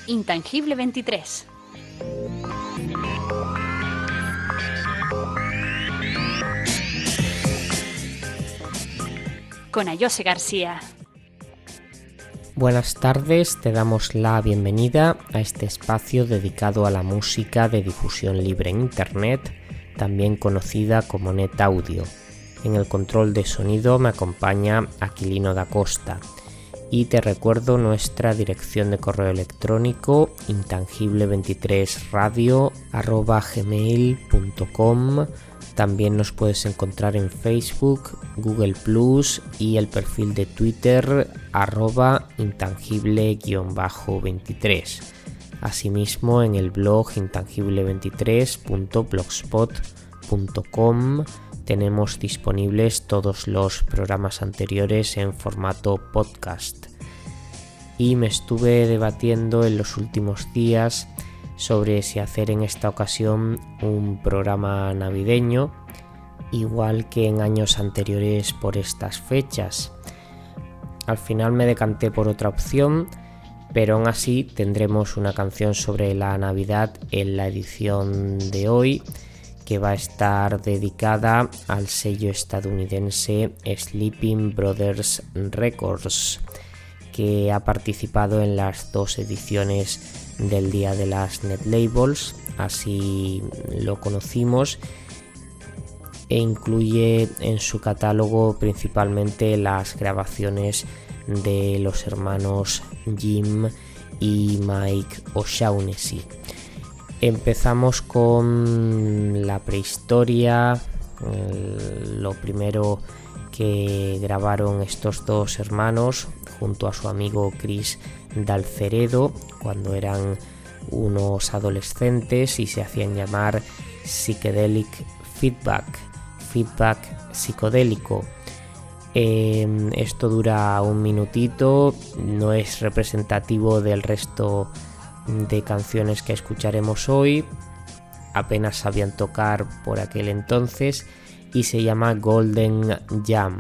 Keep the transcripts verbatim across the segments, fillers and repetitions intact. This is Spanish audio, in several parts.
Intangible veintitrés. Con Ayose García. Buenas tardes, te damos la bienvenida a este espacio dedicado a la música de difusión libre en Internet, también conocida como Net Audio. En el control de sonido me acompaña Aquilino da Costa. Y te recuerdo nuestra dirección de correo electrónico intangible veintitrés radio arroba gmail punto com. También nos puedes encontrar en Facebook, Google plus y el perfil de Twitter arroba intangible veintitrés. Asimismo en el blog intangible veintitrés punto blogspot punto com tenemos disponibles todos los programas anteriores en formato podcast. Y me estuve debatiendo en los últimos días sobre si hacer en esta ocasión un programa navideño, igual que en años anteriores por estas fechas. Al final me decanté por otra opción, pero aún así tendremos una canción sobre la Navidad en la edición de hoy, que va a estar dedicada al sello estadounidense Sleeping Brothers Records, que ha participado en las dos ediciones del Día de las Net Labels, así lo conocimos, e incluye en su catálogo principalmente las grabaciones de los hermanos Jim y Mike O'Shaughnessy. Empezamos con la prehistoria, lo primero que grabaron estos dos hermanos junto a su amigo Chris Dalceredo cuando eran unos adolescentes y se hacían llamar Psychedelic Feedback, feedback psicodélico. Eh, esto dura un minutito, no es representativo del resto de canciones que escucharemos hoy, apenas sabían tocar por aquel entonces y se llama Golden Jam.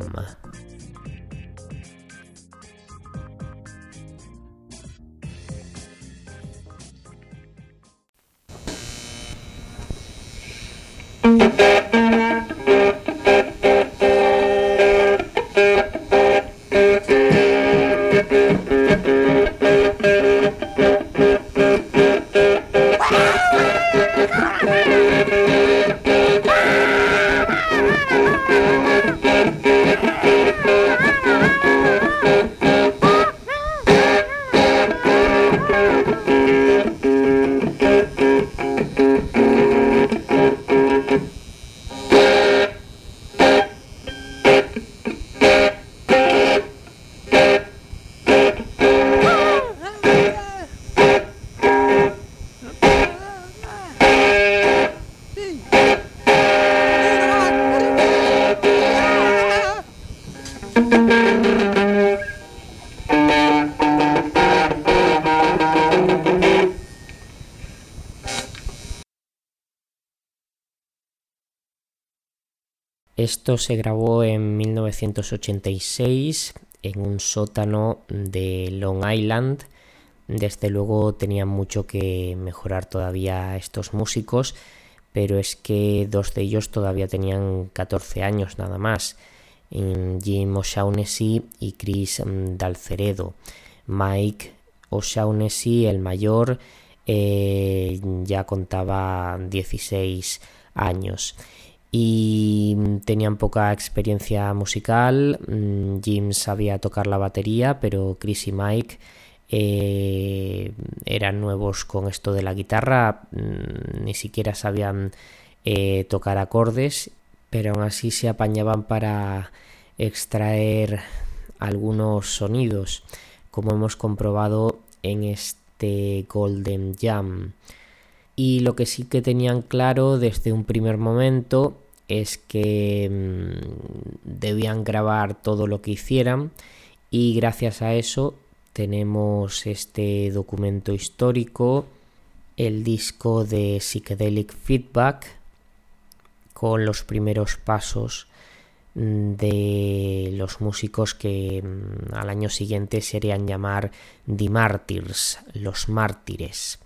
Esto se grabó en mil novecientos ochenta y seis en un sótano de Long Island. Desde luego tenían mucho que mejorar todavía estos músicos, pero es que dos de ellos todavía tenían catorce años nada más, Jim O'Shaughnessy y Chris Dalceredo. Mike O'Shaughnessy, el mayor, eh, ya contaba dieciséis años. Y tenían poca experiencia musical. Jim sabía tocar la batería, pero Chris y Mike eh, eran nuevos con esto de la guitarra, ni siquiera sabían eh, tocar acordes, pero aún así se apañaban para extraer algunos sonidos, como hemos comprobado en este Golden Jam. Y lo que sí que tenían claro desde un primer momento es que mmm, debían grabar todo lo que hicieran, y gracias a eso tenemos este documento histórico, el disco de Psychedelic Feedback, con los primeros pasos de los músicos que al año siguiente se harían llamar The Martyrs, los mártires.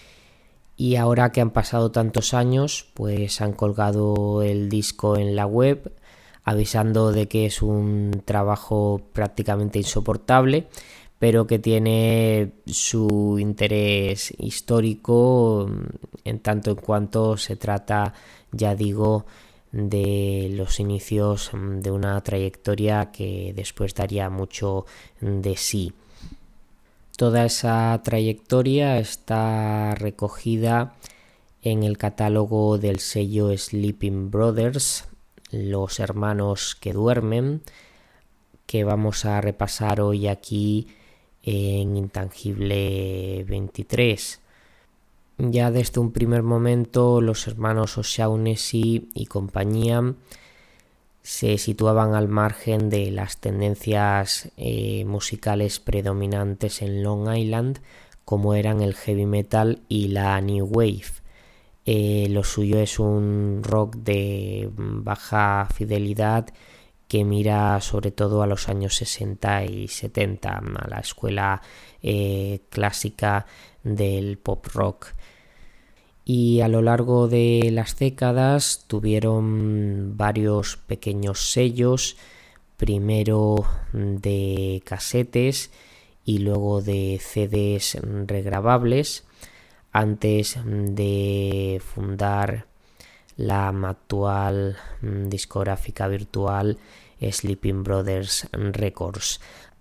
Y ahora que han pasado tantos años, pues han colgado el disco en la web, avisando de que es un trabajo prácticamente insoportable, pero que tiene su interés histórico en tanto en cuanto se trata, ya digo, de los inicios de una trayectoria que después daría mucho de sí. Toda esa trayectoria está recogida en el catálogo del sello Sleeping Brothers, los hermanos que duermen, que vamos a repasar hoy aquí en Intangible veintitrés. Ya desde un primer momento los hermanos O'Shaughnessy y compañía se situaban al margen de las tendencias eh, musicales predominantes en Long Island, como eran el heavy metal y la new wave. Eh, lo suyo es un rock de baja fidelidad que mira sobre todo a los años sesenta y setenta, a la escuela eh, clásica del pop rock. Y a lo largo de las décadas tuvieron varios pequeños sellos, primero de casetes y luego de C Ds regrabables, antes de fundar la actual discográfica virtual Sleeping Brothers Records.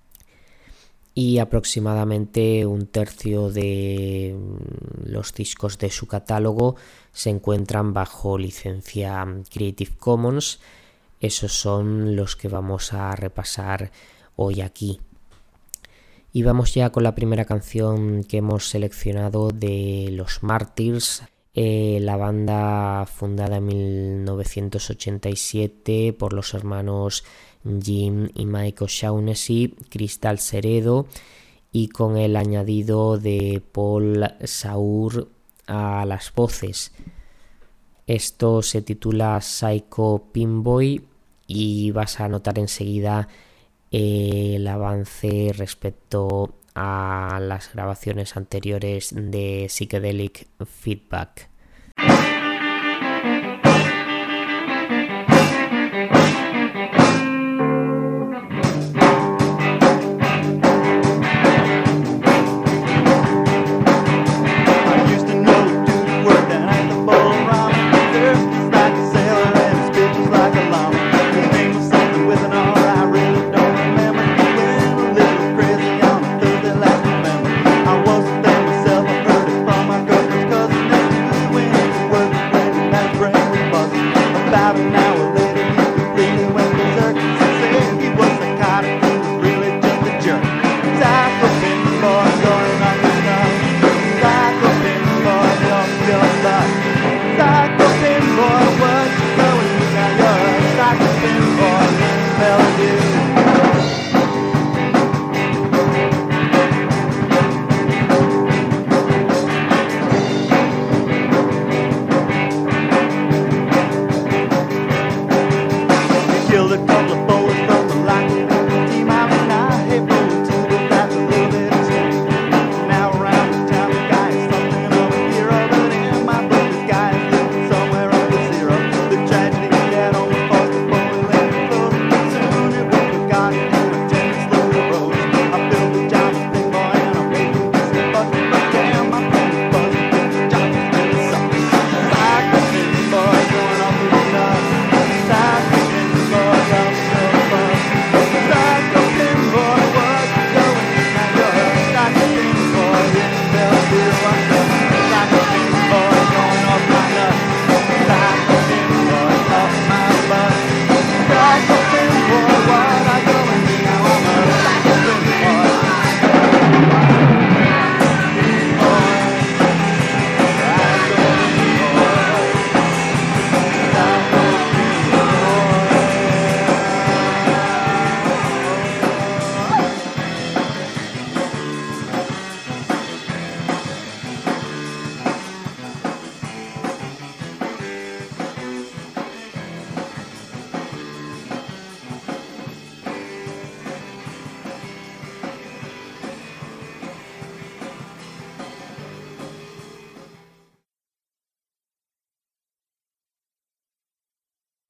Y aproximadamente un tercio de los discos de su catálogo se encuentran bajo licencia Creative Commons. Esos son los que vamos a repasar hoy aquí. Y vamos ya con la primera canción que hemos seleccionado de los Martyrs, eh, la banda fundada en mil novecientos ochenta y siete por los hermanos Jim y Mike O'Shaughnessy, Crystal Seredo, y con el añadido de Paul Saur a las voces. Esto se titula Psycho Pinboy y vas a notar enseguida el avance respecto a las grabaciones anteriores de Psychedelic Feedback.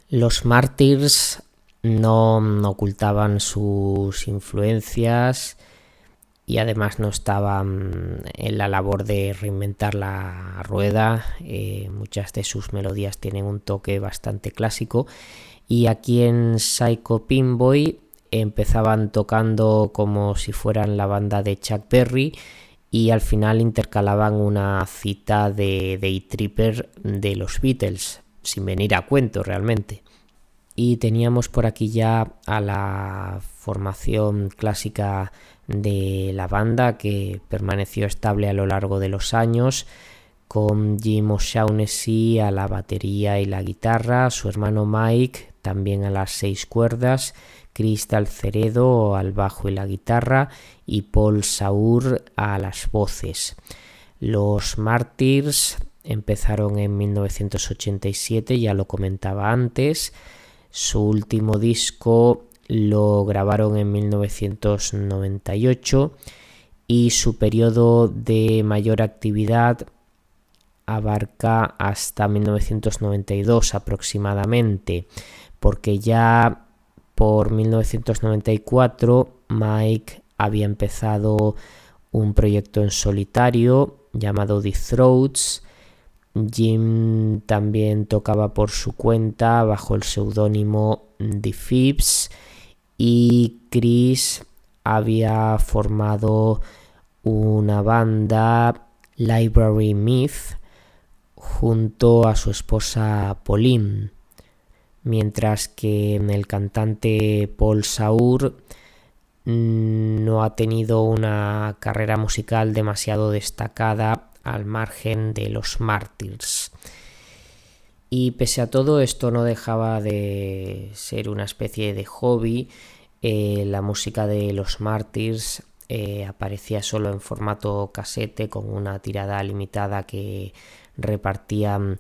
Los Martyrs no, no ocultaban sus influencias y además no estaban en la labor de reinventar la rueda. Eh, muchas de sus melodías tienen un toque bastante clásico, y aquí en Psycho Pinboy empezaban tocando como si fueran la banda de Chuck Berry y al final intercalaban una cita de Day Tripper de los Beatles, sin venir a cuento realmente. Y teníamos por aquí ya a la formación clásica de la banda, que permaneció estable a lo largo de los años, con Jim O'Shaughnessy a la batería y la guitarra, su hermano Mike también a las seis cuerdas, Chris Dalceredo al bajo y la guitarra y Paul Saur a las voces. Los Martyrs empezaron en mil novecientos ochenta y siete, ya lo comentaba antes. Su último disco lo grabaron en mil novecientos noventa y ocho y su periodo de mayor actividad abarca hasta mil novecientos noventa y dos aproximadamente, porque ya por mil novecientos noventa y cuatro Mike había empezado un proyecto en solitario llamado The Throats. Jim también tocaba por su cuenta bajo el seudónimo The Phibs, y Chris había formado una banda, Library Myth, junto a su esposa Pauline, mientras que el cantante Paul Saur no ha tenido una carrera musical demasiado destacada al margen de los Martyrs. Y pese a todo, esto no dejaba de ser una especie de hobby. Eh, la música de los Martyrs eh, aparecía solo en formato casete, con una tirada limitada que repartían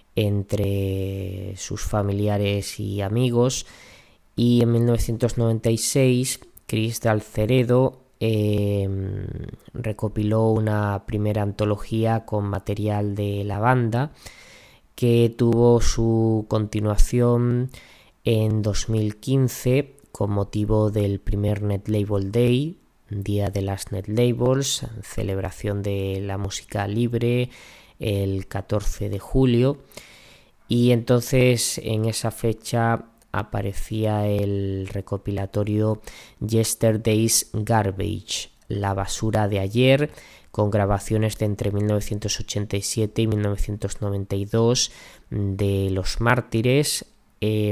entre sus familiares y amigos. Y en mil novecientos noventa y seis Chris Dalceredo eh, recopiló una primera antología con material de la banda, que tuvo su continuación en dos mil quince con motivo del primer Net Label Day, Día de las Net Labels, celebración de la música libre, el catorce de julio, y entonces en esa fecha aparecía el recopilatorio Yesterday's Garbage, la basura de ayer, con grabaciones de entre mil novecientos ochenta y siete y mil novecientos noventa y dos de los Mártires. Eh,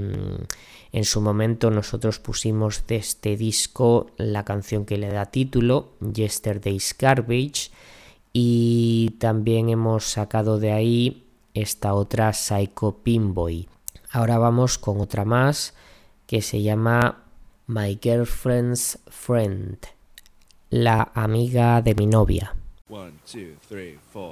en su momento nosotros pusimos de este disco la canción que le da título, Yesterday's Garbage, y también hemos sacado de ahí esta otra, Psycho Pinboy. Ahora vamos con otra más que se llama My Girlfriend's Friend, la amiga de mi novia. One, two, three, four.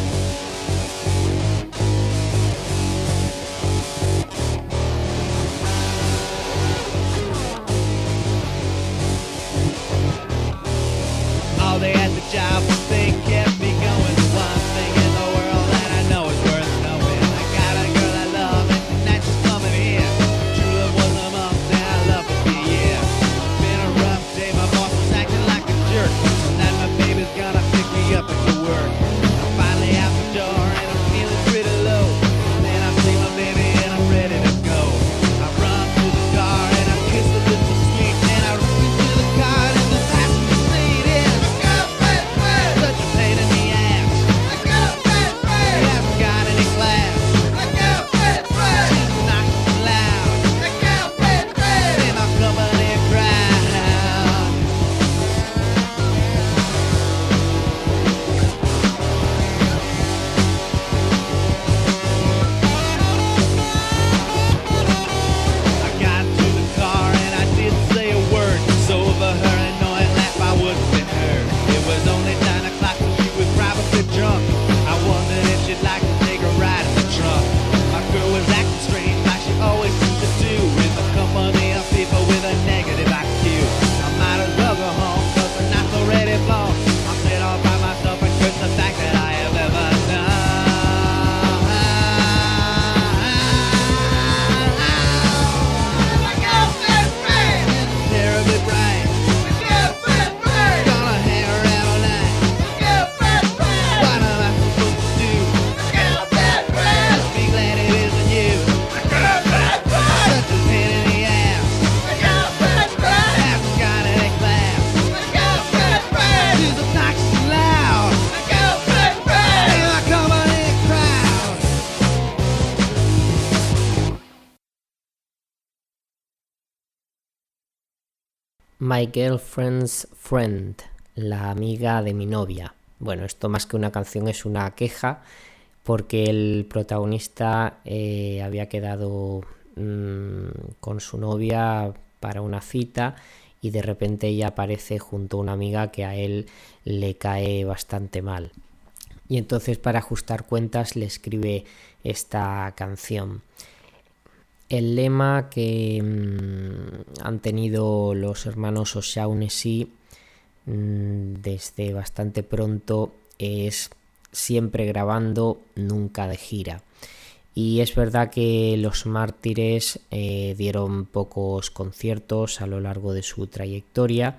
All day at the job, one thing kept me going. One thing in the world that I know is worth knowing. I got a girl I love and tonight she's coming here. True love was a month and I love it for a year. Been a rough day, my boss was acting like a jerk. Tonight my baby's gonna pick me up at the work. I finally have to My Girlfriend's Friend, la amiga de mi novia. Bueno, esto más que una canción es una queja, porque el protagonista eh, había quedado mmm, con su novia para una cita y de repente ella aparece junto a una amiga que a él le cae bastante mal. Y entonces, para ajustar cuentas, le escribe esta canción. El lema que mmm, han tenido los hermanos O'Shaughnessy mmm, desde bastante pronto es siempre grabando, nunca de gira. Y es verdad que los Mártires eh, dieron pocos conciertos a lo largo de su trayectoria.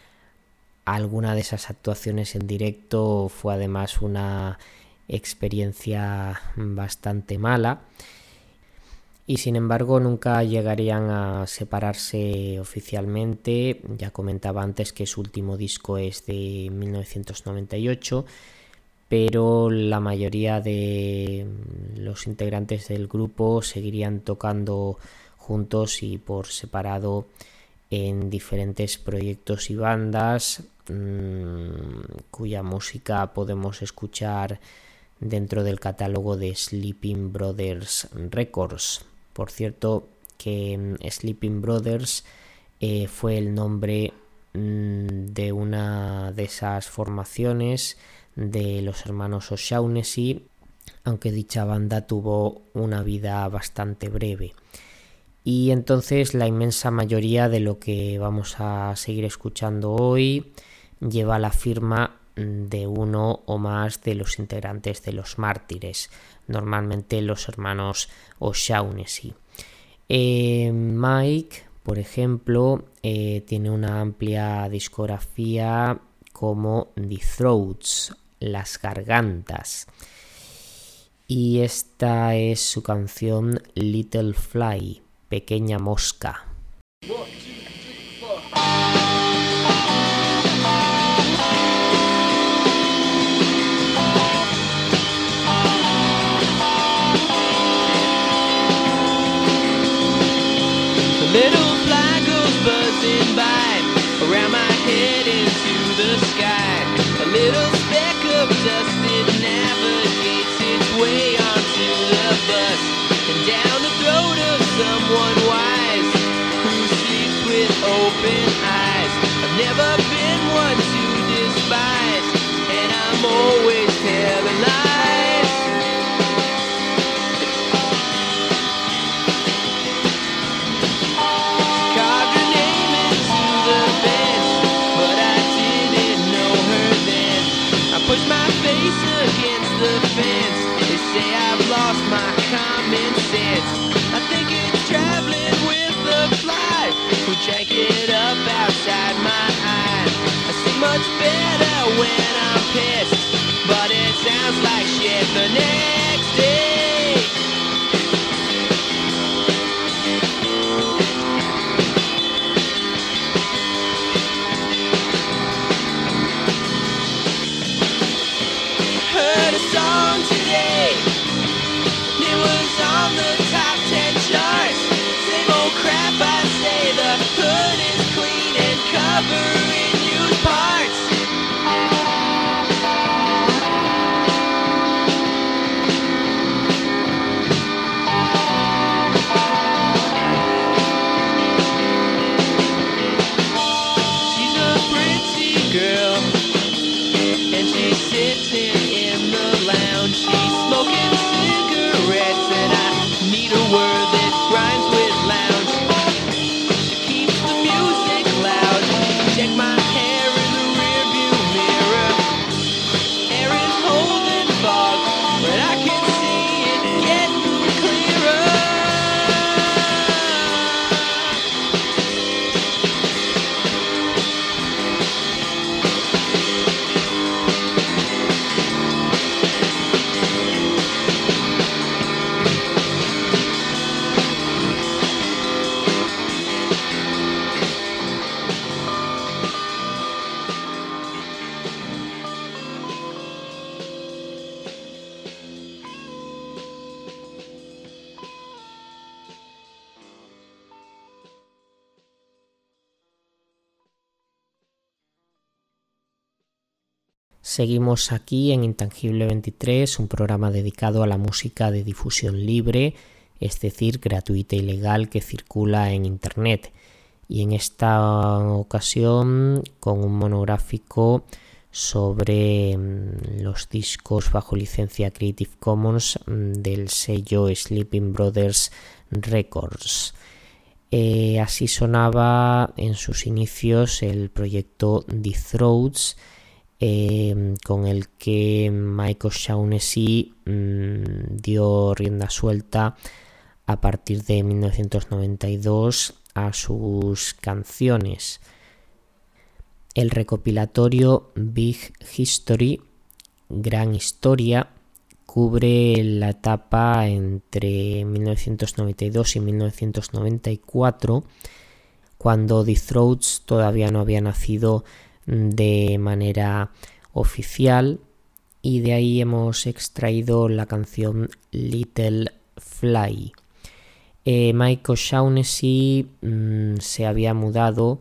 Alguna de esas actuaciones en directo fue además una experiencia bastante mala. Y sin embargo nunca llegarían a separarse oficialmente. Ya comentaba antes que su último disco es de mil novecientos noventa y ocho, pero la mayoría de los integrantes del grupo seguirían tocando juntos y por separado en diferentes proyectos y bandas mmm, cuya música podemos escuchar dentro del catálogo de Sleeping Brothers Records. Por cierto, que Sleeping Brothers eh, fue el nombre mmm, de una de esas formaciones de los hermanos O'Shaughnessy, aunque dicha banda tuvo una vida bastante breve. Y entonces la inmensa mayoría de lo que vamos a seguir escuchando hoy lleva la firma de uno o más de los integrantes de los Mártires, normalmente los hermanos O'Shaughnessy. Eh, Mike, por ejemplo, eh, tiene una amplia discografía como The Throats, las gargantas, y esta es su canción Little Fly, pequeña mosca. Little fly goes buzzing by around my head into the sky. A little speck of dust, it navigates its way onto the bus and down the throat of someone wise who sleeps with open eyes. I've never been one to despise, and I'm always telling lies. Push my face against the fence. They say I've lost my common sense. I think it's traveling with the fly who drank it up outside my eye. I see much better when I'm pissed, but it sounds like shit the next day. Song today, it was on the top ten charts. Same old crap, I say. The hood is clean and covering used parts. Seguimos aquí en Intangible veintitrés, un programa dedicado a la música de difusión libre, es decir, gratuita y legal que circula en Internet. Y en esta ocasión con un monográfico sobre los discos bajo licencia Creative Commons del sello Sleeping Brothers Records. Eh, así sonaba en sus inicios el proyecto The Throats, eh, con el que Mike O'Shaughnessy mmm, dio rienda suelta a partir de mil novecientos noventa y dos a sus canciones. El recopilatorio Big History, Gran Historia, cubre la etapa entre mil novecientos noventa y dos y mil novecientos noventa y cuatro, cuando The Throats todavía no había nacido de manera oficial, y de ahí hemos extraído la canción Little Fly. Eh, Mike O'Shaughnessy mmm, se había mudado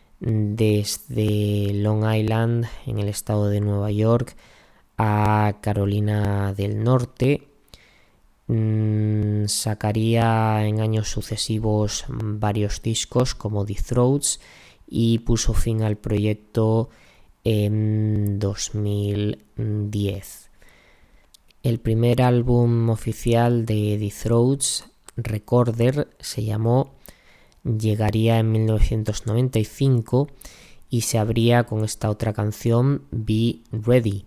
desde Long Island, en el estado de Nueva York, a Carolina del Norte. Mm, sacaría en años sucesivos varios discos como The Throats y puso fin al proyecto en dos mil diez. El primer álbum oficial de The Throats, Recorder, se llamó, llegaría en mil novecientos noventa y cinco y se abría con esta otra canción, Be Ready.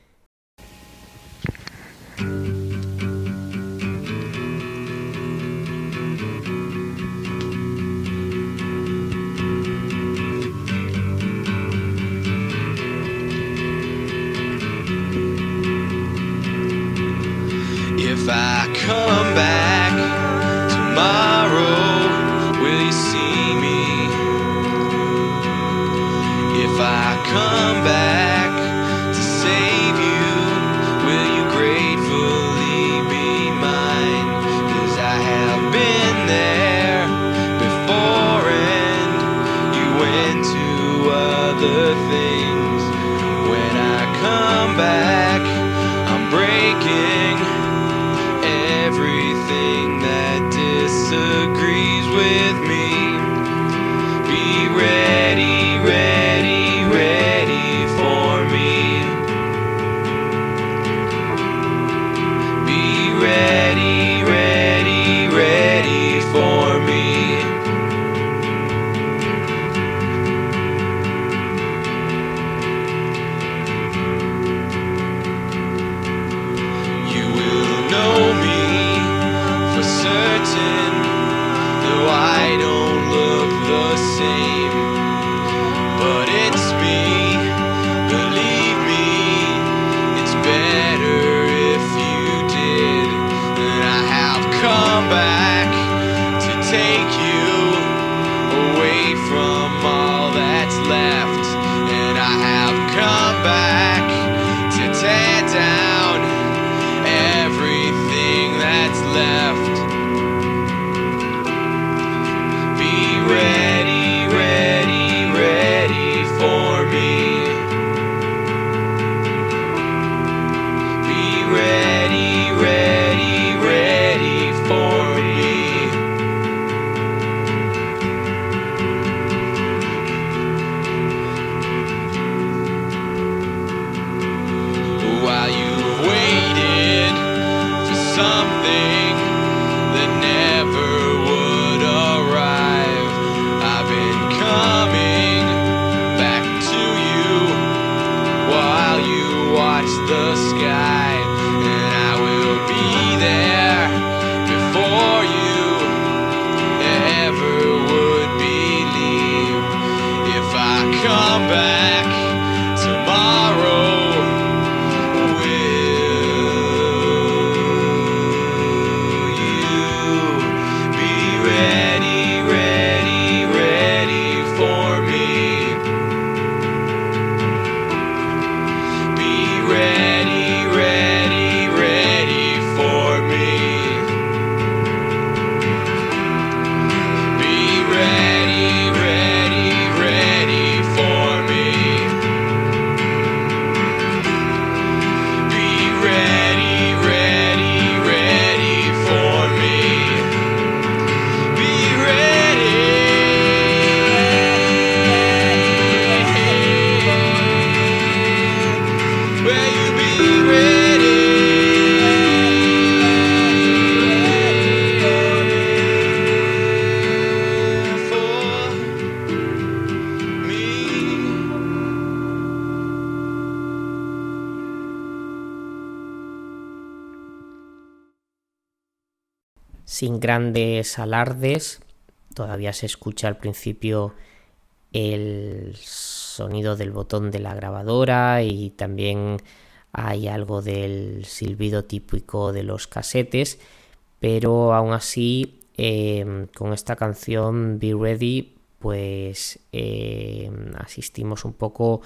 If I come back tomorrow, will you see me? If I come back to save you, will you gratefully be mine? 'Cause I have been there before and you went to other things. When I come back, I'm breaking everything that disagrees with me. Be ready, ready, ready for me. Be ready, ready, ready for me. You will know me for certain, though I don't look the same. But it's me, believe me, it's better if you did. And I have come back to take you away from all that's left. And I have come back to tear down everything that's left. Be ready, ready, ready for me. Be ready, ready, ready for me. sin grandes alardes. Todavía se escucha al principio el sonido del botón de la grabadora y también hay algo del silbido típico de los casetes, pero aún así eh, con esta canción Be Ready pues eh, asistimos un poco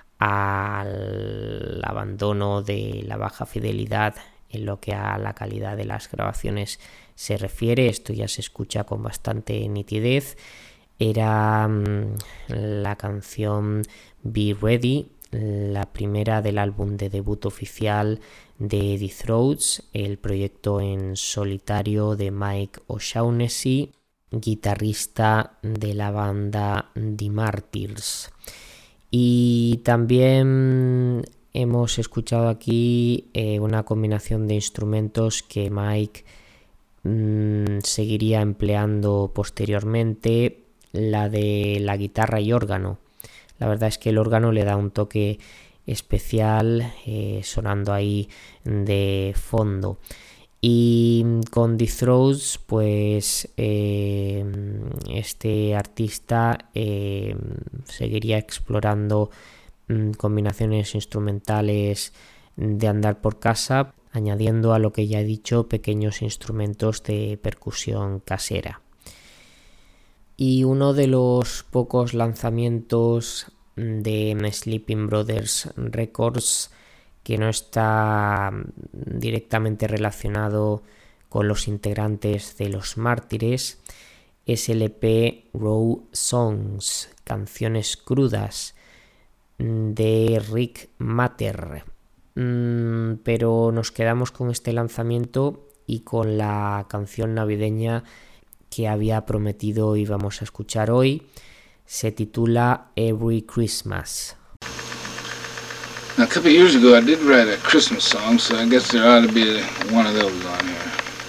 al abandono de la baja fidelidad en lo que a la calidad de las grabaciones se refiere. Esto ya se escucha con bastante nitidez. Era um, la canción Be Ready, la primera del álbum de debut oficial de The Throats, el proyecto en solitario de Mike O'Shaughnessy, guitarrista de la banda The Martyrs. Y también hemos escuchado aquí eh, una combinación de instrumentos que Mike mmm, seguiría empleando posteriormente, la de la guitarra y órgano. La verdad es que el órgano le da un toque especial eh, sonando ahí de fondo. Y con The Throats pues eh, este artista eh, seguiría explorando mm, combinaciones instrumentales de andar por casa, añadiendo a lo que ya he dicho pequeños instrumentos de percusión casera. Y uno de los pocos lanzamientos de Sleeping Brothers Records que no está directamente relacionado con los integrantes de Los Mártires es el E P Raw Songs, canciones crudas, de Rick Matter. Mm, pero nos quedamos con este lanzamiento y con la canción navideña que había prometido íbamos a escuchar hoy. Se titula Every Christmas. Now, a couple of years ago, I did write a Christmas song, so I guess there ought to be one of those on here.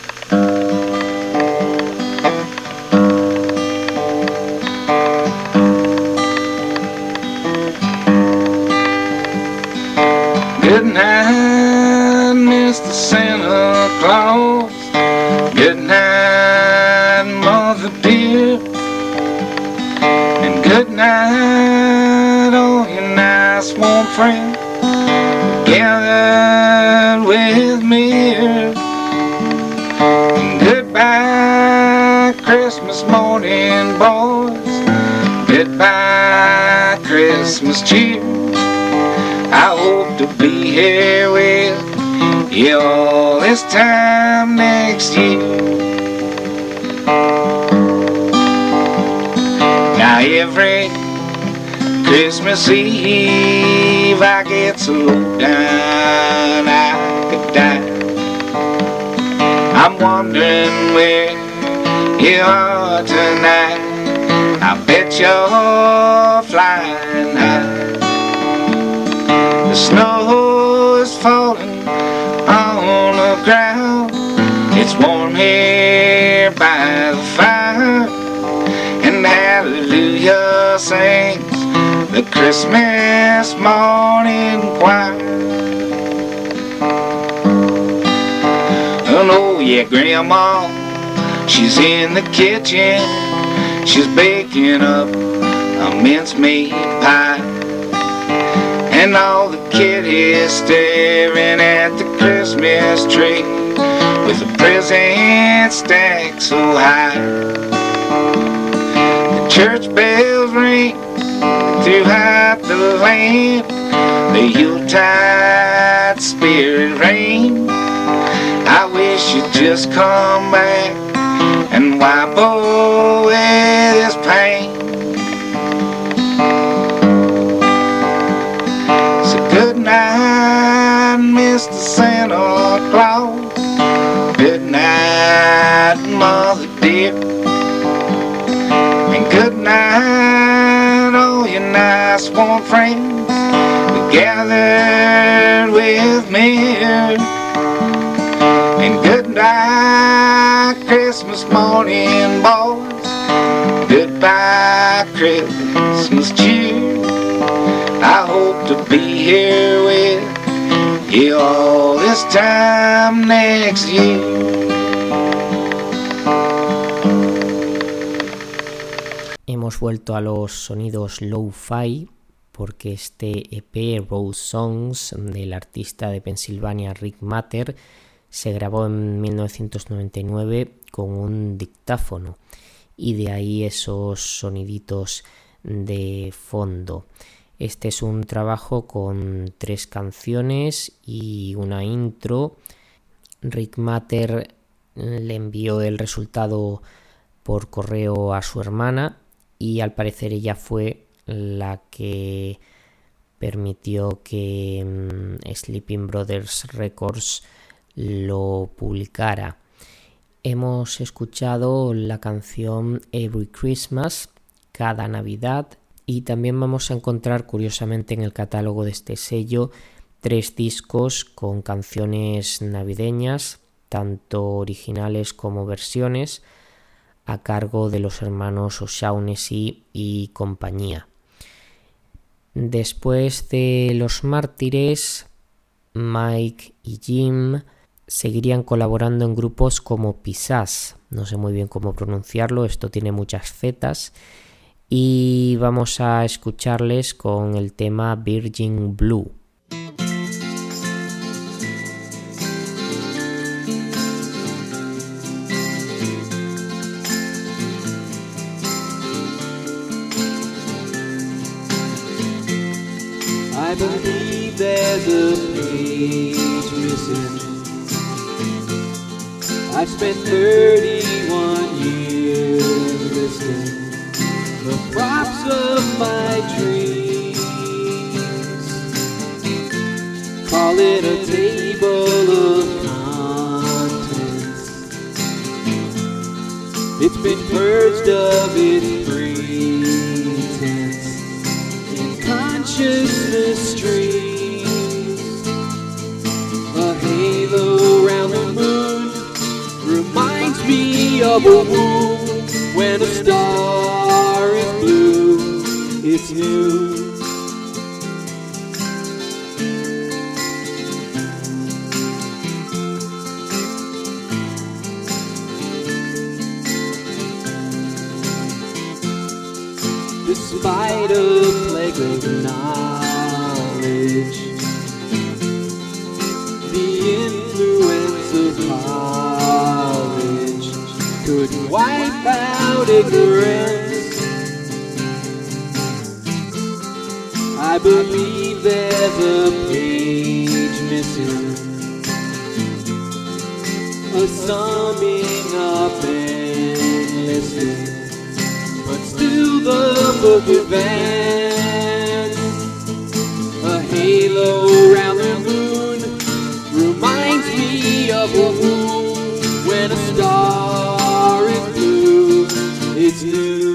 Good night, Mister Santa Claus. Good night, Mother dear. And good night, all you nice warm friends gathered with me here. And goodbye, Christmas morning, boys. Goodbye, Christmas cheer. I hope to be here with you all this time next year. Now every Christmas Eve I get so low down I could die. I'm wondering where you are tonight. I bet you're flying high. The snow is falling on the ground. It's warm here by the fire. And hallelujah sings the Christmas morning choir. Oh no, yeah, Grandma, she's in the kitchen. She's baking up a mincemeat pie. And all the kiddies staring at the Christmas tree with the presents stacked so high. The church bells ring throughout the land. The Yuletide spirit reign. I wish you'd just come back and wipe away this pain. So good night, Mister Santa Claus. Good night, Mother dear. And good night, all your nice warm friends who gathered with me here. And good night, Christmas morning, boys. Goodbye, Christmas cheer. I hope to be here with you all this time next year. hemos vuelto a los sonidos lo-fi porque este E P, Rose Songs, del artista de Pensilvania Rick Matter, se grabó en mil novecientos noventa y nueve con un dictáfono y de ahí esos soniditos de fondo. Este es un trabajo con tres canciones y una intro. Rick Matter le envió el resultado por correo a su hermana y al parecer ella fue la que permitió que um, Sleeping Brothers Records lo publicara. Hemos escuchado la canción Every Christmas, cada Navidad, y también vamos a encontrar curiosamente en el catálogo de este sello tres discos con canciones navideñas, tanto originales como versiones, a cargo de los hermanos O'Shaughnessy y compañía. Después de Los Mártires, Mike y Jim seguirían colaborando en grupos como Pisás, no sé muy bien cómo pronunciarlo, esto tiene muchas zetas, y vamos a escucharles con el tema Virgin Blue. I believe there's a page missing. I've spent thirty-one years listing the props of my dreams. Call it a table of contents. It's been purged of its pretense. Consciousness streams, a halo round the moon reminds me of a wound. When a star is blue, it's new. Despite a plague of knowledge, the influence of college could wipe out ignorance. I believe there's a page missing, a summing up and listing. But still the book advanced. A halo round the moon reminds me of a wound. When a star is blue, it's new.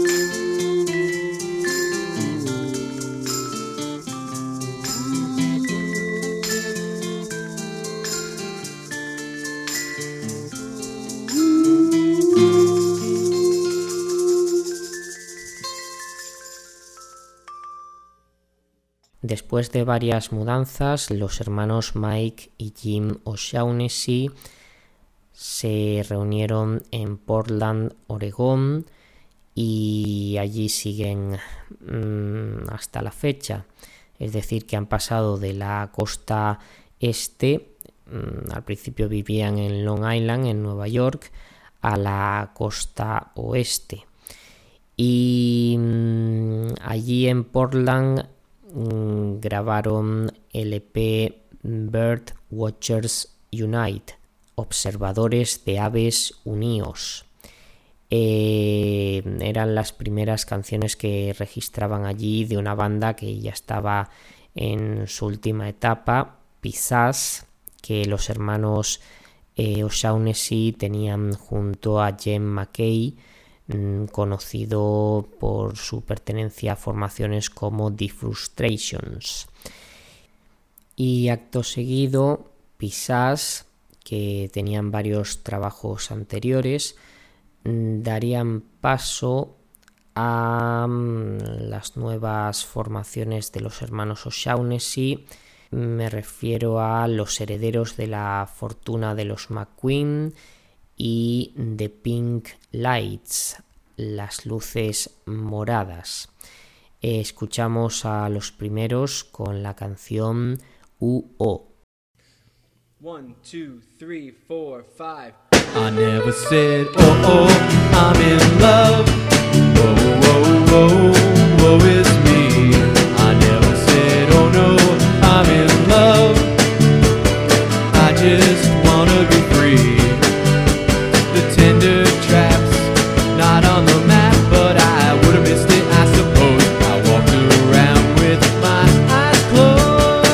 Después de varias mudanzas, los hermanos Mike y Jim O'Shaughnessy se reunieron en Portland, Oregón, y allí siguen mmm, hasta la fecha. Es decir, que han pasado de la costa este, mmm, al principio vivían en Long Island, en Nueva York, a la costa oeste. Y mmm, allí en Portland grabaron el E P Bird Watchers Unite, Observadores de Aves Unidos. Eh, eran las primeras canciones que registraban allí de una banda que ya estaba en su última etapa, Pisás, que los hermanos eh, O'Shaughnessy tenían junto a Jen McKay, conocido por su pertenencia a formaciones como The Frustrations. Y acto seguido, Pisás, que tenían varios trabajos anteriores, darían paso a las nuevas formaciones de los hermanos O'Shaughnessy. Me refiero a los herederos de la fortuna de los McQueen y The Pink Lights, Las luces moradas. Eh, escuchamos a los primeros con la canción U O. One, two, three, four, five. I never said, oh, oh, I'm in love. Whoa, whoa, whoa, whoa, it's me. I never said, oh no, I'm in love. I just wanna be free. The tender traps, not on the map, but I would've missed it, I suppose. I walked around with my eyes closed.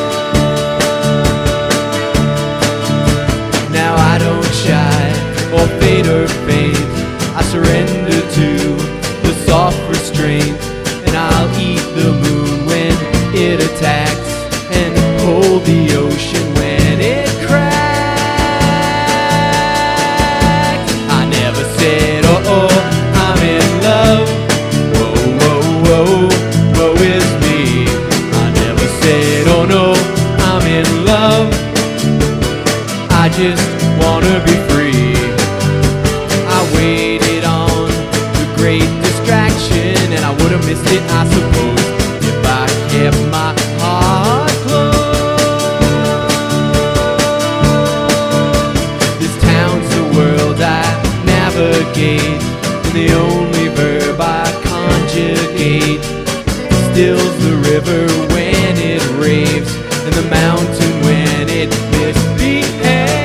Now I don't shy or fade or faint. I surrender to the soft restraint, and I'll eat the moon when it attacks, and hold the ocean when it cracks. I never said, oh, oh, I'm in love. Whoa, whoa, whoa, whoa, it's me. I never said, oh no, I'm in love. I just wanna be free. I waited on the great distraction, and I would've missed it, I suppose, if I kept my heart closed. This town's the world I navigate, and the only verb I conjugate stills the river when it raves, and the mountain when it misbehaves.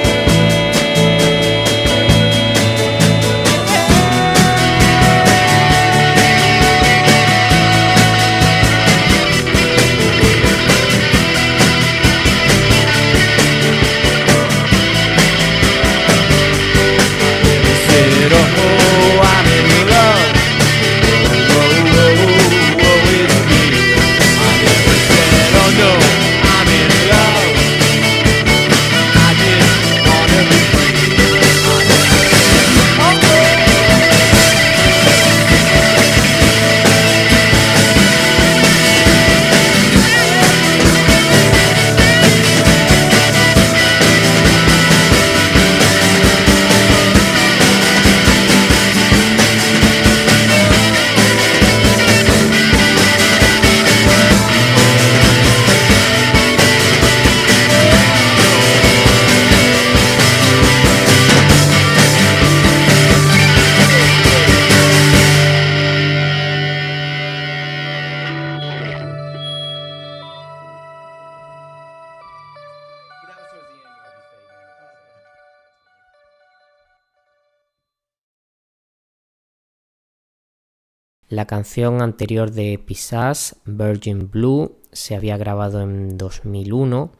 La canción anterior de Pisás, Virgin Blue, se había grabado en dos mil uno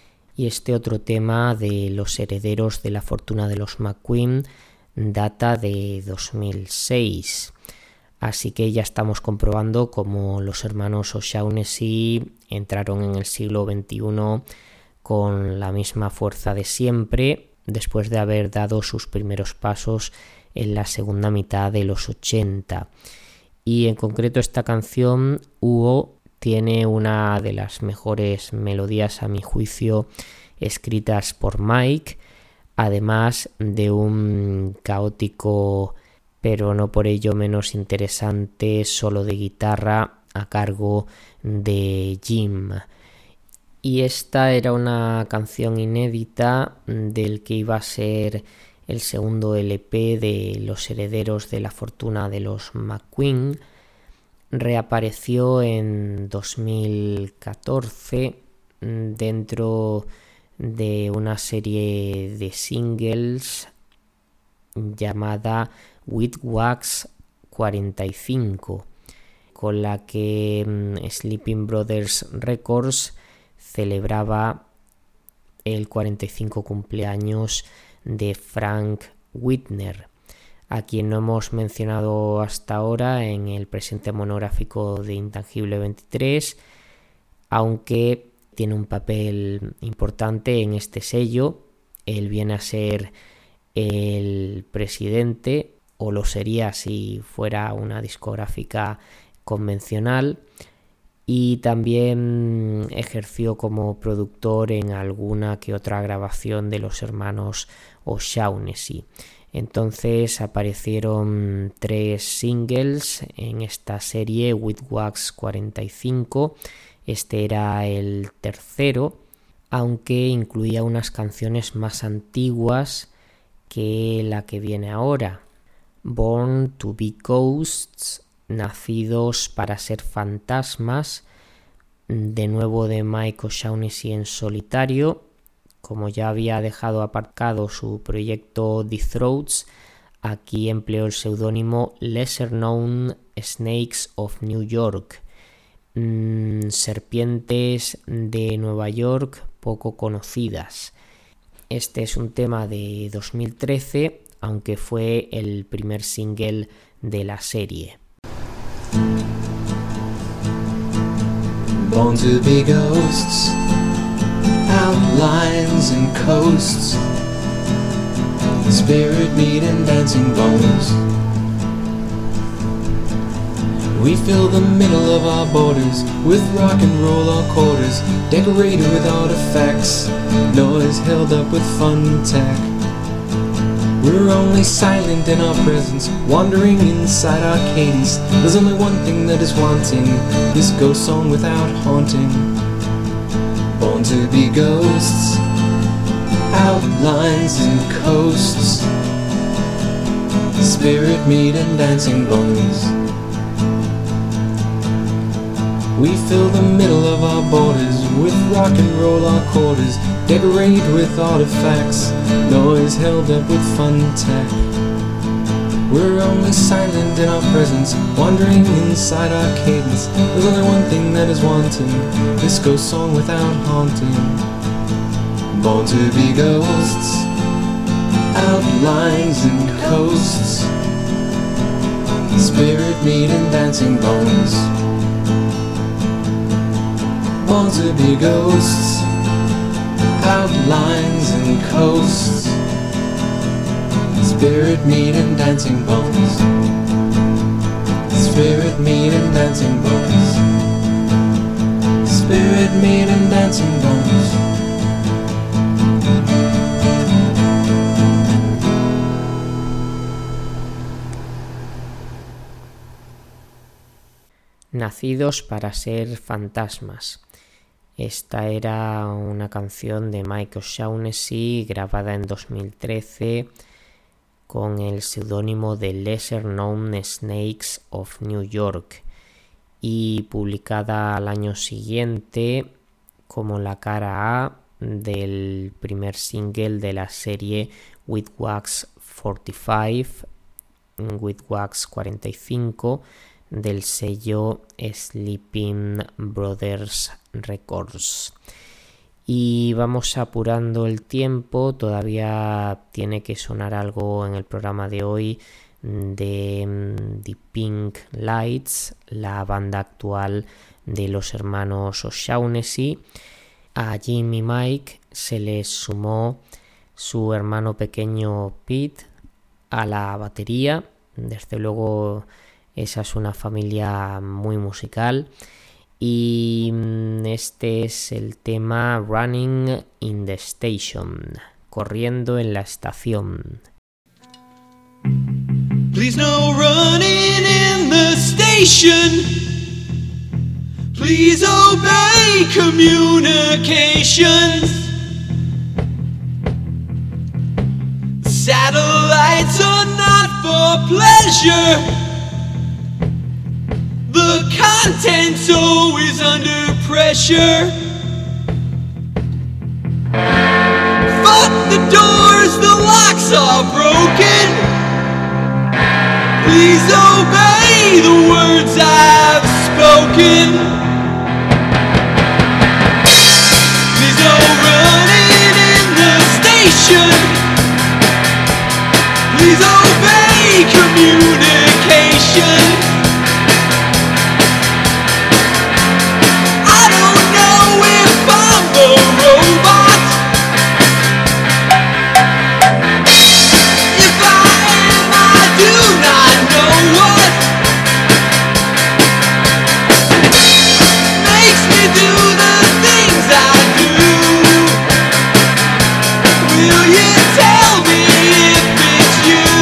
y este otro tema de los herederos de la fortuna de los McQueen data de dos mil seis. Así que ya estamos comprobando cómo los hermanos O'Shaughnessy entraron en el siglo veintiuno con la misma fuerza de siempre, después de haber dado sus primeros pasos en la segunda mitad de los ochenta. Y en concreto esta canción, U O, tiene una de las mejores melodías a mi juicio escritas por Mike, además de un caótico pero no por ello menos interesante solo de guitarra a cargo de Jim. Y esta era una canción inédita del que iba a ser el segundo L P de los herederos de la fortuna de los McQueen. Reapareció en dos mil catorce dentro de una serie de singles llamada Witwax cuarenta y cinco, con la que Sleeping Brothers Records celebraba el cuarenta y cinco cumpleaños de Frank Whitner, a quien no hemos mencionado hasta ahora en el presente monográfico de Intangible veintitrés, aunque tiene un papel importante en este sello. Él viene a ser el presidente, o lo sería si fuera una discográfica convencional, y también ejerció como productor en alguna que otra grabación de los hermanos O'Shaughnessy. Entonces aparecieron tres singles en esta serie, With Wax cuarenta y cinco. Este era el tercero, aunque incluía unas canciones más antiguas que la que viene ahora. Born to be Ghosts, Nacidos para ser fantasmas, de nuevo de Mike O'Shaughnessy en solitario. Como ya había dejado aparcado su proyecto The Throats, aquí empleó el seudónimo Lesser Known Snakes of New York, mm, serpientes de Nueva York poco conocidas. Este es un tema de dos mil trece, aunque fue el primer single de la serie. Born to be ghosts, outlines and coasts, spirit meat and dancing bones. We fill the middle of our borders with rock and roll our quarters, decorated with artifacts, noise held up with fun tack. We're only silent in our presence, wandering inside our cadence. There's only one thing that is wanting, this ghost song without haunting. Born to be ghosts, outlines and coasts, spirit meat and dancing bones. We fill the middle of our borders with rock and roll our quarters, decorated with artifacts, noise held up with fun tack. We're only silent in our presence, wandering inside our cadence. There's only one thing that is wanting, this ghost song without haunting. Born to be ghosts, outlines and coasts, spirit meat and dancing bones. Born to be ghosts, outlines and coasts, spirit meat and dancing bones. Spirit meat and dancing bones. Spirit meat and dancing bones. Nacidos para ser fantasmas. Esta era una canción de Mike O'Shaughnessy grabada en dos mil trece con el seudónimo de Lesser Known Snakes of New York y publicada al año siguiente como la cara A del primer single de la serie With Wax cuarenta y cinco, With Wax cuarenta y cinco del sello Sleeping Brothers Records. Y vamos apurando el tiempo, todavía tiene que sonar algo en el programa de hoy de The Pink Lights, la banda actual de los hermanos O'Shaughnessy. A Jim y Mike se les sumó su hermano pequeño Pete a la batería. Desde luego esa es una familia muy musical. Y este es el tema Running in the Station, corriendo en la estación. Please no running in the station. Please obey communications. Satellites are not for pleasure. The content's always under pressure. Fuck the doors, the locks are broken. Please obey the words I've spoken. Please no running in the station. Please obey communication. Will you tell me if it's you?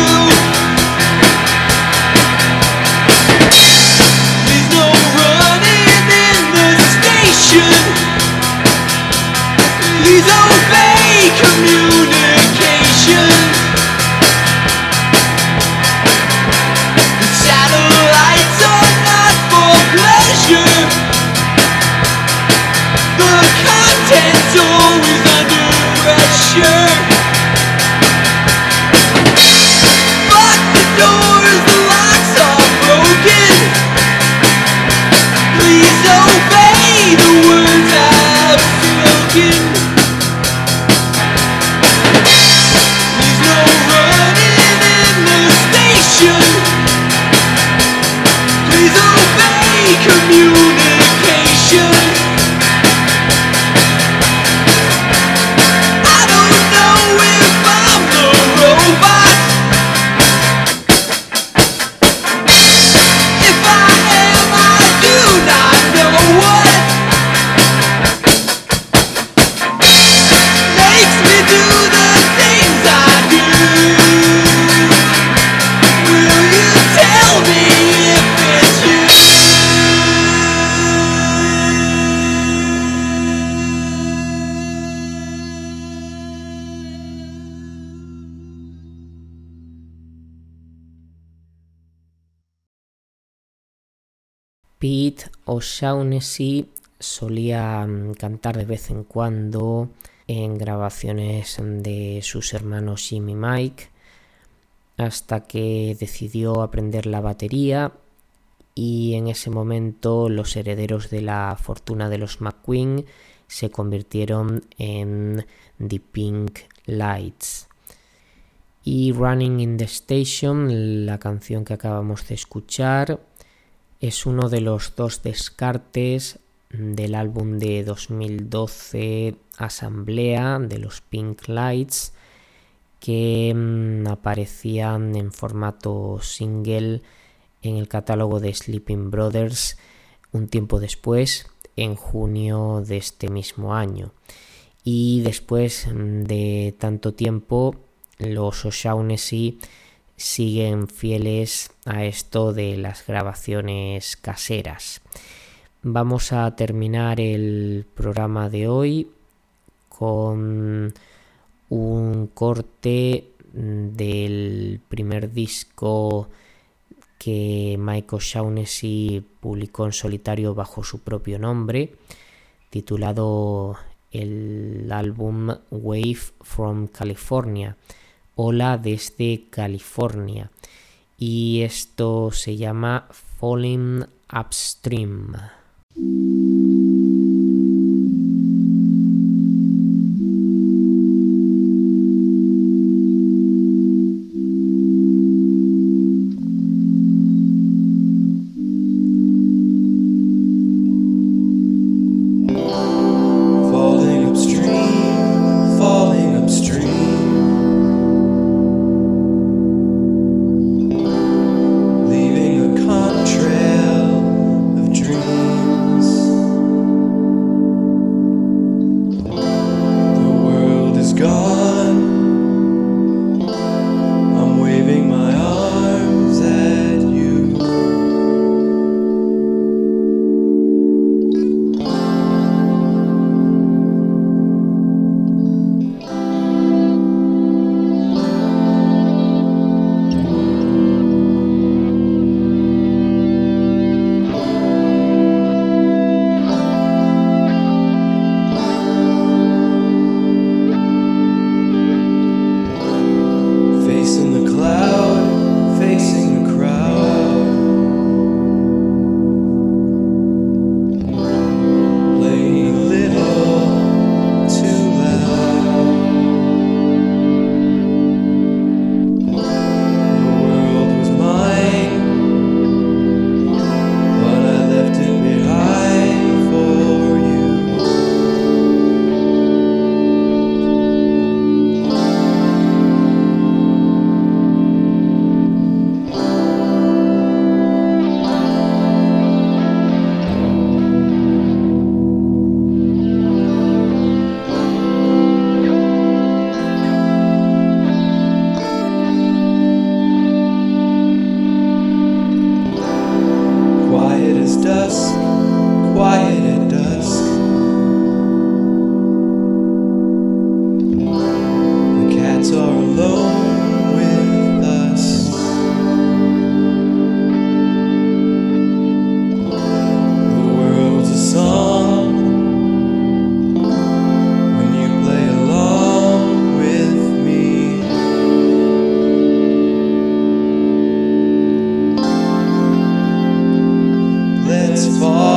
Pete O'Shaughnessy solía cantar de vez en cuando en grabaciones de sus hermanos Jim y Mike, hasta que decidió aprender la batería, y en ese momento los herederos de la fortuna de los McQueen se convirtieron en The Pink Lights. Y Running in the Station, la canción que acabamos de escuchar, es uno de los dos descartes del álbum de dos mil doce Asamblea de los Pink Lights, que mmm, aparecían en formato single en el catálogo de Sleeping Brothers un tiempo después, en junio de este mismo año. Y después de tanto tiempo, los O'Shaughnessy siguen fieles a esto de las grabaciones caseras. Vamos a terminar el programa de hoy con un corte del primer disco que Mike O'Shaughnessy publicó en solitario bajo su propio nombre, titulado el álbum Wave from California, Ola desde California, y esto se llama Falling Upstream. Let's fall.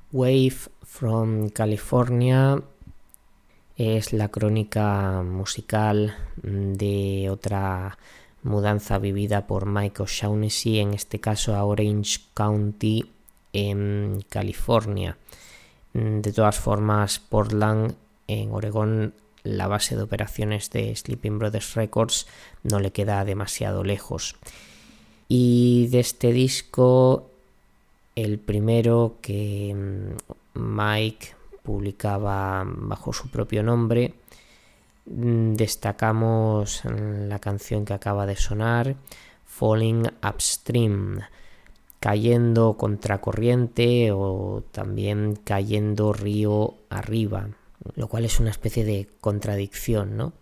Wave from California es la crónica musical de otra mudanza vivida por Mike O'Shaughnessy, en este caso a Orange County, en California. De todas formas, Portland, en Oregón, la base de operaciones de Sleeping Brothers Records, no le queda demasiado lejos. Y de este disco, el primero que Mike publicaba bajo su propio nombre, destacamos la canción que acaba de sonar, Falling Upstream, cayendo contracorriente o también cayendo río arriba, lo cual es una especie de contradicción, ¿no?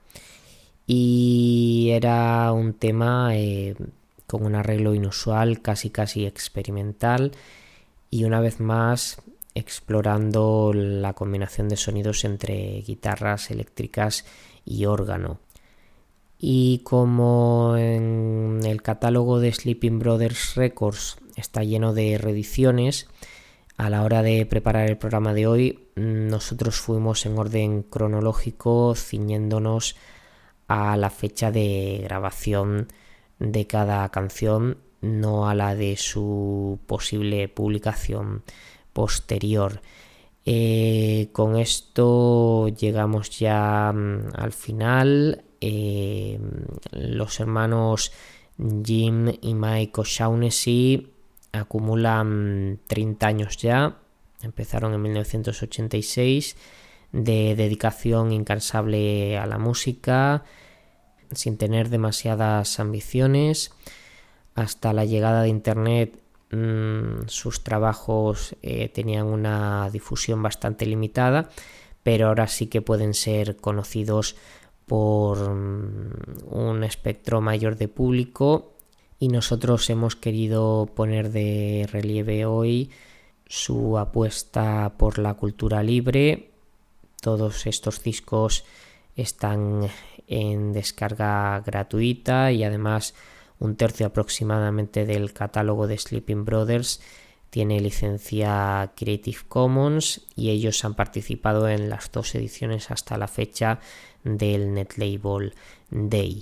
Y era un tema eh, con un arreglo inusual, casi casi experimental, y una vez más explorando la combinación de sonidos entre guitarras eléctricas y órgano. Y como en el catálogo de Sleeping Brothers Records está lleno de reediciones, a la hora de preparar el programa de hoy, nosotros fuimos en orden cronológico, ciñéndonos a la fecha de grabación de cada canción, no a la de su posible publicación posterior. Eh, con esto llegamos ya um, al final. Eh, los hermanos Jim y Mike O'Shaughnessy acumulan treinta años ya, empezaron en mil novecientos ochenta y seis, de dedicación incansable a la música, sin tener demasiadas ambiciones. Hasta la llegada de internet, mmm, sus trabajos eh, tenían una difusión bastante limitada, pero ahora sí que pueden ser conocidos por um, un espectro mayor de público, y nosotros hemos querido poner de relieve hoy su apuesta por la cultura libre. Todos estos discos están en descarga gratuita y además un tercio aproximadamente del catálogo de Sleeping Brothers tiene licencia Creative Commons, y ellos han participado en las dos ediciones hasta la fecha del Netlabel Day.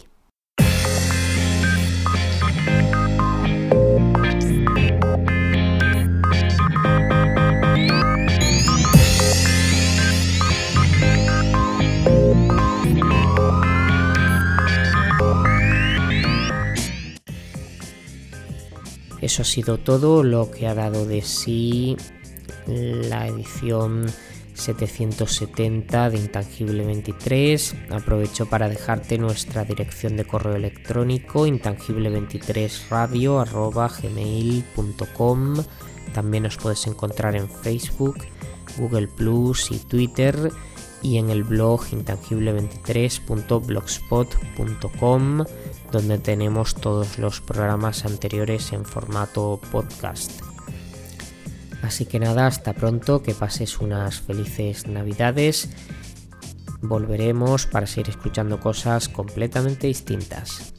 Eso ha sido todo lo que ha dado de sí la edición setecientos setenta de Intangible veintitrés. Aprovecho para dejarte nuestra dirección de correo electrónico, intangible veintitrés radio arroba gmail punto com. También nos puedes encontrar en Facebook, Google plus y Twitter, y en el blog intangible veintitrés punto blogspot punto com, donde tenemos todos los programas anteriores en formato podcast. Así que nada, hasta pronto, que pases unas felices navidades. Volveremos para seguir escuchando cosas completamente distintas.